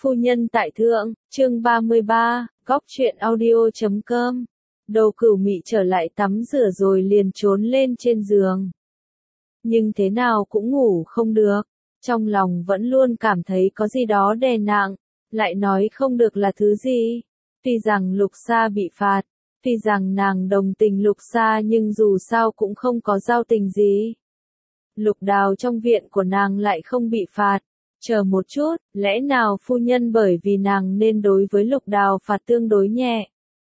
Phu nhân tại thượng, chương 33, góc truyện audio.com. Đầu Cửu Mị trở lại tắm rửa rồi liền trốn lên trên giường. Nhưng thế nào cũng ngủ không được, trong lòng vẫn luôn cảm thấy có gì đó đè nặng, lại nói không được là thứ gì. Tuy rằng Lục Sa bị phạt, tuy rằng nàng đồng tình Lục Sa nhưng dù sao cũng không có giao tình gì. Lục Đào trong viện của nàng lại không bị phạt. Chờ một chút, lẽ nào phu nhân bởi vì nàng nên đối với Lục Đào phạt tương đối nhẹ?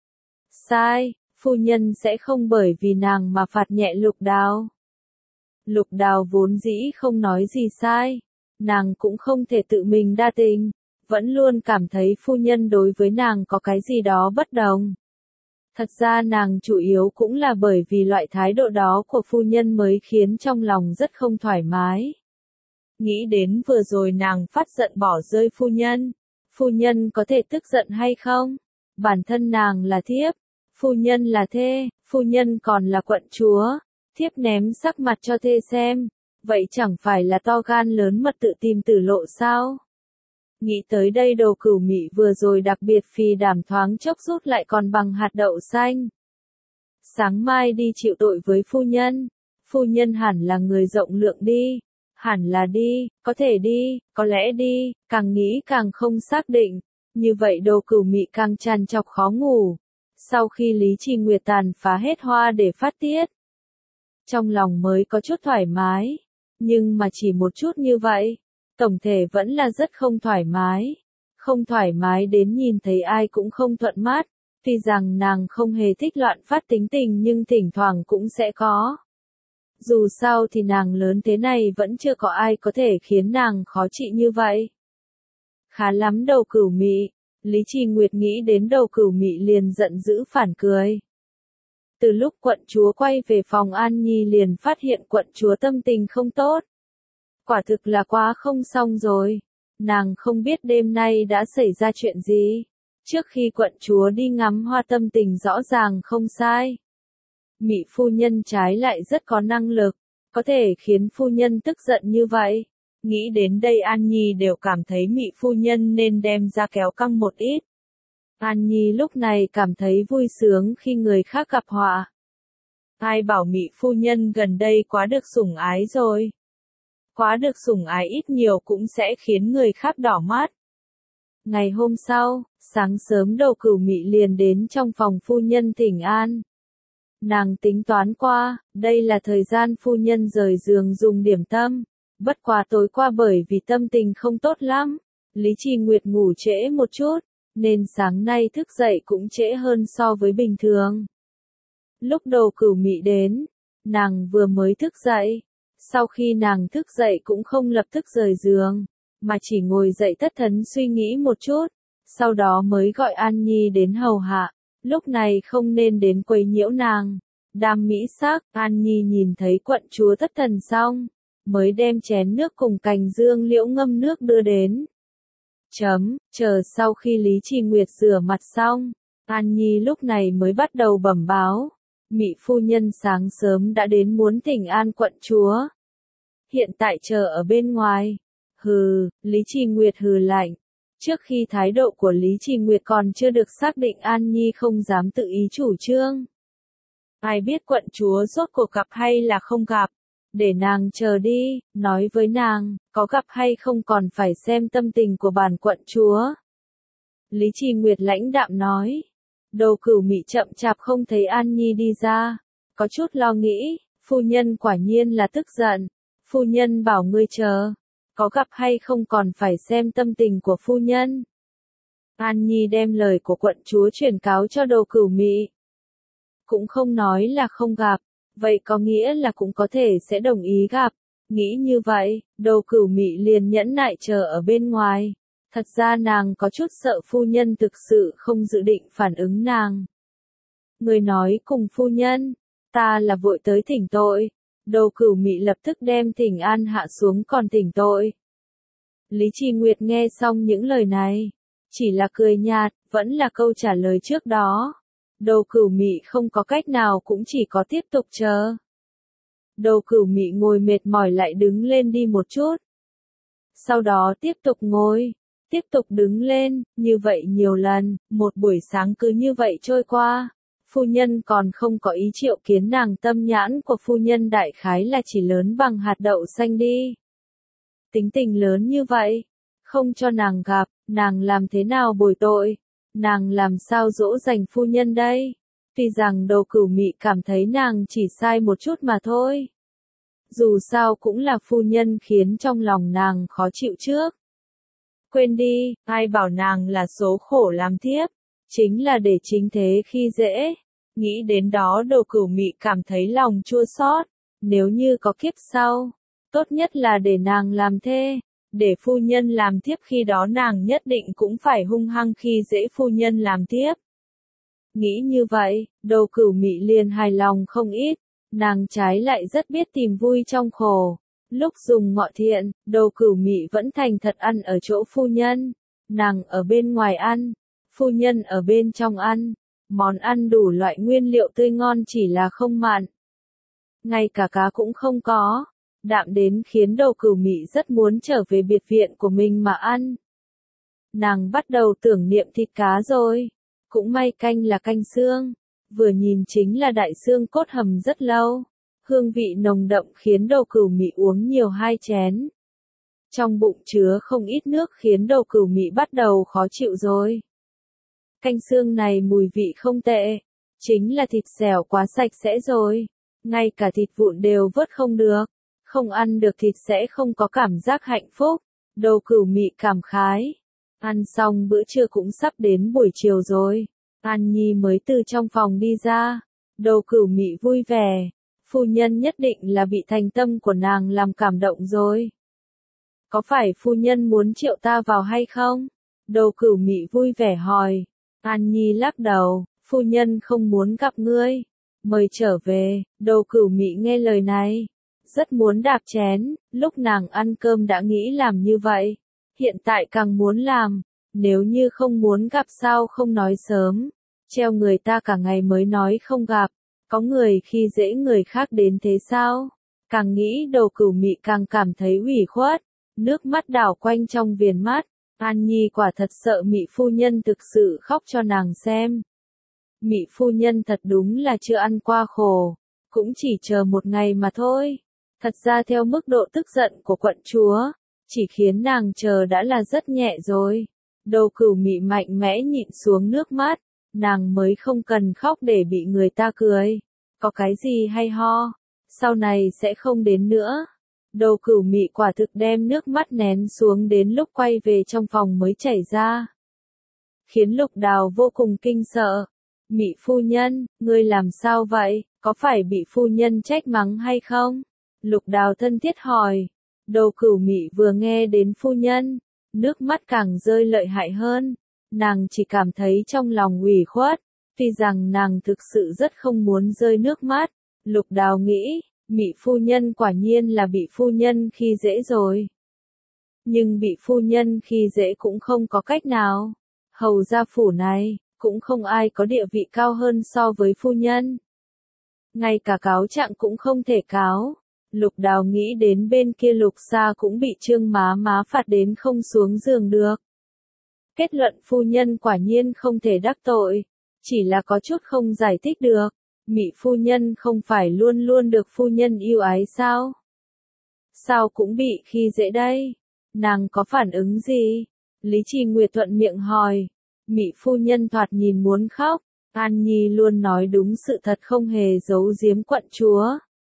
Sai, phu nhân sẽ không bởi vì nàng mà phạt nhẹ Lục Đào. Lục Đào vốn dĩ không nói gì sai, nàng cũng không thể tự mình đa tình, vẫn luôn cảm thấy phu nhân đối với nàng có cái gì đó bất đồng. Thật ra nàng chủ yếu cũng là bởi vì loại thái độ đó của phu nhân mới khiến trong lòng rất không thoải mái. Nghĩ đến vừa rồi nàng phát giận bỏ rơi phu nhân có thể tức giận hay không? Bản thân nàng là thiếp, phu nhân là thê, phu nhân còn là quận chúa, thiếp ném sắc mặt cho thê xem, vậy chẳng phải là to gan lớn mật tự tìm tử lộ sao? Nghĩ tới đây Đầu Cửu Mị vừa rồi đặc biệt phì đảm thoáng chốc rút lại còn bằng hạt đậu xanh. Sáng mai đi chịu tội với phu nhân hẳn là người rộng lượng đi. Hẳn là đi, có thể đi, có lẽ đi, càng nghĩ càng không xác định. Như vậy Đầu Cửu Mị càng trằn trọc khó ngủ. Sau khi Lý Trì Nguyệt tàn phá hết hoa để phát tiết, trong lòng mới có chút thoải mái. Nhưng mà chỉ một chút như vậy, tổng thể vẫn là rất không thoải mái. Không thoải mái đến nhìn thấy ai cũng không thuận mắt. Tuy rằng nàng không hề thích loạn phát tính tình nhưng thỉnh thoảng cũng sẽ có. Dù sao thì nàng lớn thế này vẫn chưa có ai có thể khiến nàng khó chịu như vậy. Khá lắm Đầu Cửu Mị, Lý Trì Nguyệt nghĩ đến Đầu Cửu Mị liền giận dữ phản cười. Từ lúc quận chúa quay về phòng An Nhi liền phát hiện quận chúa tâm tình không tốt. Quả thực là quá không xong rồi. Nàng không biết đêm nay đã xảy ra chuyện gì. Trước khi quận chúa đi ngắm hoa tâm tình rõ ràng không sai. Mị phu nhân trái lại rất có năng lực, có thể khiến phu nhân tức giận như vậy. Nghĩ đến đây An Nhi đều cảm thấy Mị phu nhân nên đem ra kéo căng một ít. An Nhi lúc này cảm thấy vui sướng khi người khác gặp họa. Ai bảo Mị phu nhân gần đây quá được sủng ái rồi. Quá được sủng ái ít nhiều cũng sẽ khiến người khác đỏ mắt. Ngày hôm sau, sáng sớm Đầu Cửu Mị liền đến trong phòng phu nhân thỉnh an. Nàng tính toán qua, đây là thời gian phu nhân rời giường dùng điểm tâm. Bất quá tối qua bởi vì tâm tình không tốt lắm, Lý Trì Nguyệt ngủ trễ một chút, nên sáng nay thức dậy cũng trễ hơn so với bình thường. Lúc Đầu Cửu Mị đến, nàng vừa mới thức dậy. Sau khi nàng thức dậy cũng không lập tức rời giường, mà chỉ ngồi dậy thất thần suy nghĩ một chút, sau đó mới gọi An Nhi đến hầu hạ. Lúc này không nên đến quấy nhiễu nàng. Đam mỹ sắc, An Nhi nhìn thấy quận chúa thất thần xong, mới đem chén nước cùng cành dương liễu ngâm nước đưa đến. Chờ sau khi Lý Trì Nguyệt rửa mặt xong, An Nhi lúc này mới bắt đầu bẩm báo. Mị phu nhân sáng sớm đã đến muốn thỉnh an quận chúa. Hiện tại chờ ở bên ngoài. Hừ, Lý Trì Nguyệt hừ lạnh. Trước khi thái độ của Lý Trì Nguyệt còn chưa được xác định An Nhi không dám tự ý chủ trương. Ai biết quận chúa rốt cuộc gặp hay là không gặp. Để nàng chờ đi, nói với nàng, có gặp hay không còn phải xem tâm tình của bản quận chúa. Lý Trì Nguyệt lãnh đạm nói. Đầu Cửu Mị chậm chạp không thấy An Nhi đi ra. Có chút lo nghĩ, phu nhân quả nhiên là tức giận. Phu nhân bảo ngươi chờ. Có gặp hay không còn phải xem tâm tình của phu nhân. An Nhi đem lời của quận chúa truyền cáo cho Đầu Cửu Mị. Cũng không nói là không gặp, vậy có nghĩa là cũng có thể sẽ đồng ý gặp. Nghĩ như vậy, Đầu Cửu Mị liền nhẫn nại chờ ở bên ngoài. Thật ra nàng có chút sợ phu nhân thực sự không dự định phản ứng nàng. Người nói cùng phu nhân, ta là vội tới thỉnh tội. Đầu Cửu Mị lập tức đem thỉnh an hạ xuống còn thỉnh tội. Lý Trì Nguyệt nghe xong những lời này, chỉ là cười nhạt, vẫn là câu trả lời trước đó. Đầu Cửu Mị không có cách nào cũng chỉ có tiếp tục chờ. Đầu Cửu Mị ngồi mệt mỏi lại đứng lên đi một chút. Sau đó tiếp tục ngồi. tiếp tục đứng lên, như vậy nhiều lần, một buổi sáng cứ như vậy trôi qua. Phu nhân còn không có ý triệu kiến nàng, tâm nhãn của phu nhân đại khái là chỉ lớn bằng hạt đậu xanh đi. Tính tình lớn như vậy, không cho nàng gặp, nàng làm thế nào bồi tội, nàng làm sao dỗ dành phu nhân đây? Tuy rằng Đầu Cửu Mị cảm thấy nàng chỉ sai một chút mà thôi. Dù sao cũng là phu nhân khiến trong lòng nàng khó chịu trước. Quên đi, ai bảo nàng là số khổ làm thiếp, chính là để chính thế khi dễ. Nghĩ đến đó Đầu Cửu Mị cảm thấy lòng chua xót, nếu như có kiếp sau, tốt nhất là để nàng làm thê, để phu nhân làm thiếp, khi đó nàng nhất định cũng phải hung hăng khi dễ phu nhân làm thiếp. Nghĩ như vậy, Đầu Cửu Mị liền hài lòng không ít, nàng trái lại rất biết tìm vui trong khổ. Lúc dùng ngọ thiện, Đầu Cửu Mị vẫn thành thật ăn ở chỗ phu nhân, nàng ở bên ngoài ăn, phu nhân ở bên trong ăn. Món ăn đủ loại nguyên liệu tươi ngon chỉ là không mặn. Ngay cả cá cũng không có. Đạm đến khiến Đầu Cửu Mị rất muốn trở về biệt viện của mình mà ăn. Nàng bắt đầu tưởng niệm thịt cá rồi. Cũng may canh là canh xương. Vừa nhìn chính là đại xương cốt hầm rất lâu. Hương vị nồng đậm khiến Đầu Cửu Mị uống nhiều 2 chén. Trong bụng chứa không ít nước khiến Đầu Cửu Mị bắt đầu khó chịu rồi. Canh xương này mùi vị không tệ, chính là thịt xẻo quá sạch sẽ rồi, ngay cả thịt vụn đều vớt không được, không ăn được thịt sẽ không có cảm giác hạnh phúc. Đầu Cửu Mị cảm khái. Ăn xong bữa trưa cũng sắp đến buổi chiều rồi, An Nhi mới từ trong phòng đi ra. Đầu Cửu Mị vui vẻ, phu nhân nhất định là bị thành tâm của nàng làm cảm động rồi. Có phải phu nhân muốn triệu ta vào hay không? Đầu Cửu Mị vui vẻ hỏi. An Nhi lắc đầu, phu nhân không muốn gặp ngươi, mời trở về. Đầu Cửu Mị nghe lời này, rất muốn đạp chén, lúc nàng ăn cơm đã nghĩ làm như vậy, hiện tại càng muốn làm, nếu như không muốn gặp sao không nói sớm, treo người ta cả ngày mới nói không gặp, có người khi dễ người khác đến thế sao? Càng nghĩ Đầu Cửu Mị càng cảm thấy ủy khuất, nước mắt đảo quanh trong viền mắt. An Nhi quả thật sợ Mị phu nhân thực sự khóc cho nàng xem. Mị phu nhân thật đúng là chưa ăn qua khổ, cũng chỉ chờ một ngày mà thôi. Thật ra theo mức độ tức giận của quận chúa, chỉ khiến nàng chờ đã là rất nhẹ rồi. Đầu Cửu Mị mạnh mẽ nhịn xuống nước mắt, nàng mới không cần khóc để bị người ta cười. Có cái gì hay ho, sau này sẽ không đến nữa. Đầu Cửu Mị quả thực đem nước mắt nén xuống, đến lúc quay về trong phòng mới chảy ra. Khiến Lục Đào vô cùng kinh sợ. Mị phu nhân, ngươi làm sao vậy, có phải bị phu nhân trách mắng hay không? Lục Đào thân thiết hỏi. Đầu Cửu Mị vừa nghe đến phu nhân, nước mắt càng rơi lợi hại hơn. Nàng chỉ cảm thấy trong lòng ủy khuất, tuy rằng nàng thực sự rất không muốn rơi nước mắt. Lục Đào nghĩ, Mị phu nhân quả nhiên là bị phu nhân khi dễ rồi. Nhưng bị phu nhân khi dễ cũng không có cách nào. Hầu gia phủ này, cũng không ai có địa vị cao hơn so với phu nhân. Ngay cả cáo trạng cũng không thể cáo. Lục Đào nghĩ đến bên kia Lục Sa cũng bị Trương má phạt đến không xuống giường được. Kết luận phu nhân quả nhiên không thể đắc tội, chỉ là có chút không giải thích được. Mị phu nhân không phải luôn luôn được phu nhân yêu ái sao? Sao cũng bị khi dễ đây? Nàng có phản ứng gì? Lý Trì Nguyệt thuận miệng hỏi. Mị phu nhân thoạt nhìn muốn khóc. An Nhi luôn nói đúng sự thật, không hề giấu giếm quận chúa.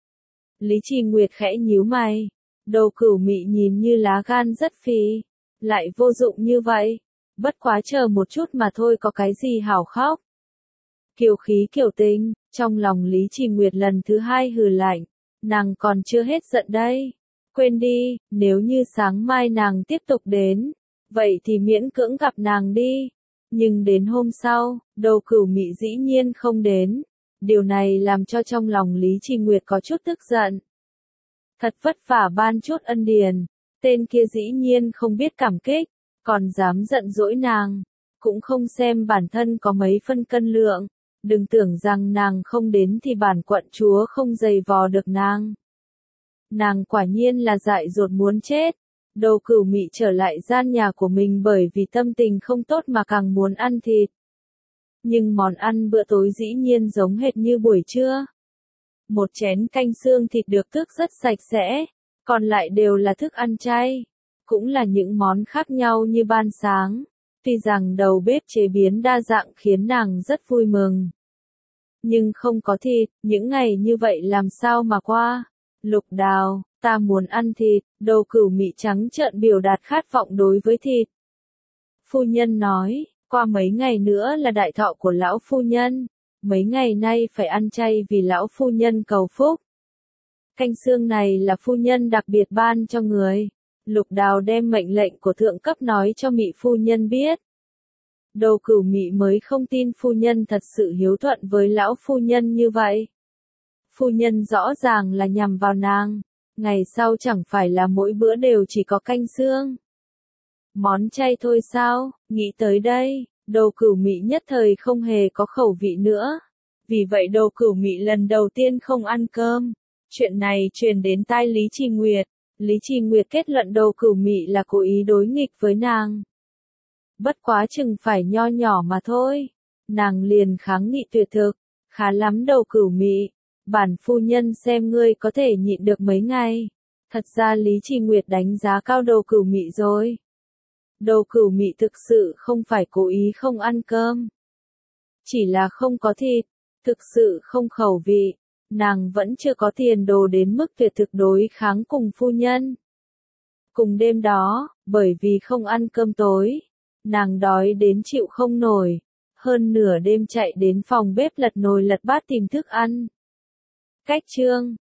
Lý Trì Nguyệt khẽ nhíu mày. Đầu Cửu Mị nhìn như lá gan rất phì, lại vô dụng như vậy. Bất quá chờ một chút mà thôi, có cái gì hảo khóc. Kiều khí kiều tình, trong lòng Lý Trì Nguyệt lần thứ 2 hừ lạnh. Nàng còn chưa hết giận đây. Quên đi, nếu như sáng mai nàng tiếp tục đến, vậy thì miễn cưỡng gặp nàng đi. Nhưng đến hôm sau, Đầu Cửu Mị dĩ nhiên không đến. Điều này làm cho trong lòng Lý Trì Nguyệt có chút tức giận. Thật vất vả ban chút ân điền, tên kia dĩ nhiên không biết cảm kích, còn dám giận dỗi nàng, cũng không xem bản thân có mấy phân cân lượng. Đừng tưởng rằng nàng không đến thì bản quận chúa không giày vò được nàng. Nàng quả nhiên là dại dột muốn chết. Đầu Cửu Mị trở lại gian nhà của mình bởi vì tâm tình không tốt mà càng muốn ăn thịt. Nhưng món ăn bữa tối dĩ nhiên giống hệt như buổi trưa. Một chén canh xương thịt được tước rất sạch sẽ, còn lại đều là thức ăn chay. Cũng là những món khác nhau như ban sáng. Tuy rằng đầu bếp chế biến đa dạng khiến nàng rất vui mừng. Nhưng không có thịt, những ngày như vậy làm sao mà qua? Lục Đào, ta muốn ăn thịt, Đầu Cửu Mị trắng trợn biểu đạt khát vọng đối với thịt. Phu nhân nói, qua mấy ngày nữa là đại thọ của lão phu nhân, mấy ngày nay phải ăn chay vì lão phu nhân cầu phúc. Canh xương này là phu nhân đặc biệt ban cho người. Lục Đào đem mệnh lệnh của thượng cấp nói cho Mị phu nhân biết. Đầu Cửu Mị mới không tin phu nhân thật sự hiếu thuận với lão phu nhân như vậy. Phu nhân rõ ràng là nhằm vào nàng, ngày sau chẳng phải là mỗi bữa đều chỉ có canh xương. Món chay thôi sao, nghĩ tới đây, Đầu Cửu Mị nhất thời không hề có khẩu vị nữa. Vì vậy Đầu Cửu Mị lần đầu tiên không ăn cơm. Chuyện này truyền đến tai Lý Trì Nguyệt. Lý Trì Nguyệt kết luận Đầu Cửu Mị là cố ý đối nghịch với nàng. Bất quá chừng phải nho nhỏ mà thôi. Nàng liền kháng nghị tuyệt thực. Khá lắm Đầu Cửu Mị. Bản phu nhân xem ngươi có thể nhịn được mấy ngày. Thật ra Lý Trì Nguyệt đánh giá cao Đầu Cửu Mị rồi. Đầu Cửu Mị thực sự không phải cố ý không ăn cơm. Chỉ là không có thịt. Thực sự không khẩu vị. Nàng vẫn chưa có tiền đồ đến mức tuyệt thực đối kháng cùng phu nhân. Cùng đêm đó, bởi vì không ăn cơm tối, nàng đói đến chịu không nổi. Hơn nửa đêm chạy đến phòng bếp lật nồi lật bát tìm thức ăn. Cách chương